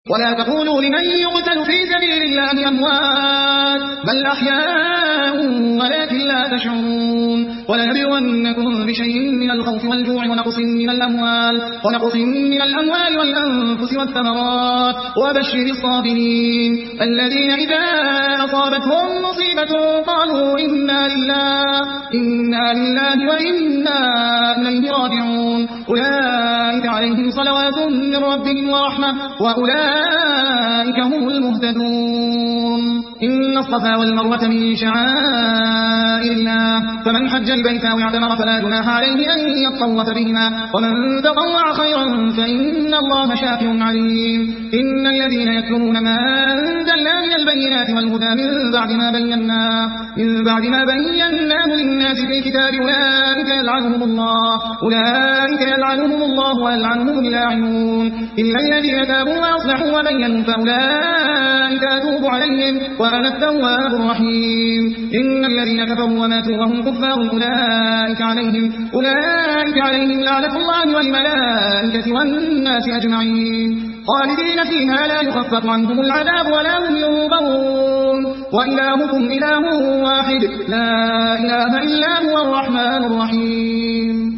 ولا تقولوا لمن يقتل في سبيل الله أموات بل أحياء ولكن لا تشعرون ولنبلونكم بشيء من الخوف والجوع ونقص من الأموال والأنفس والثمرات وبشر الصابرين الذين إذا أصابتهم مصيبة قالوا إنا لله وإنا إليه راجعون أولئك عليهم صلوات من ربهم ورحمة وأولئك هم المهتدون إن الصفا والمروة من شعائر الله فمن حج البيت أو اعتمر فلا جناح عليه أن يطوف بهما ومن تطوع خيرا فإن الله شاكر عليم إن الذين يكفرون ما أنزلنا من البينات والهدى من بعد ما بيناه للناس في الكتاب أولئك يلعنهم الله ويلعنهم اللاعنون إلا الذين تابوا وأصلحوا وبينوا فأولئك أتوب عليهم وأنا التواب الرحيم إن الذين كفروا وماتوا وهم كفار أولئك عليهم لعنة الله والملائكة والناس أجمعين خالدين فيها لا يخفف عنهم العذاب ولا هم ينظرون وإلهكم إله واحد لا إله إلا هو الرحمن الرحيم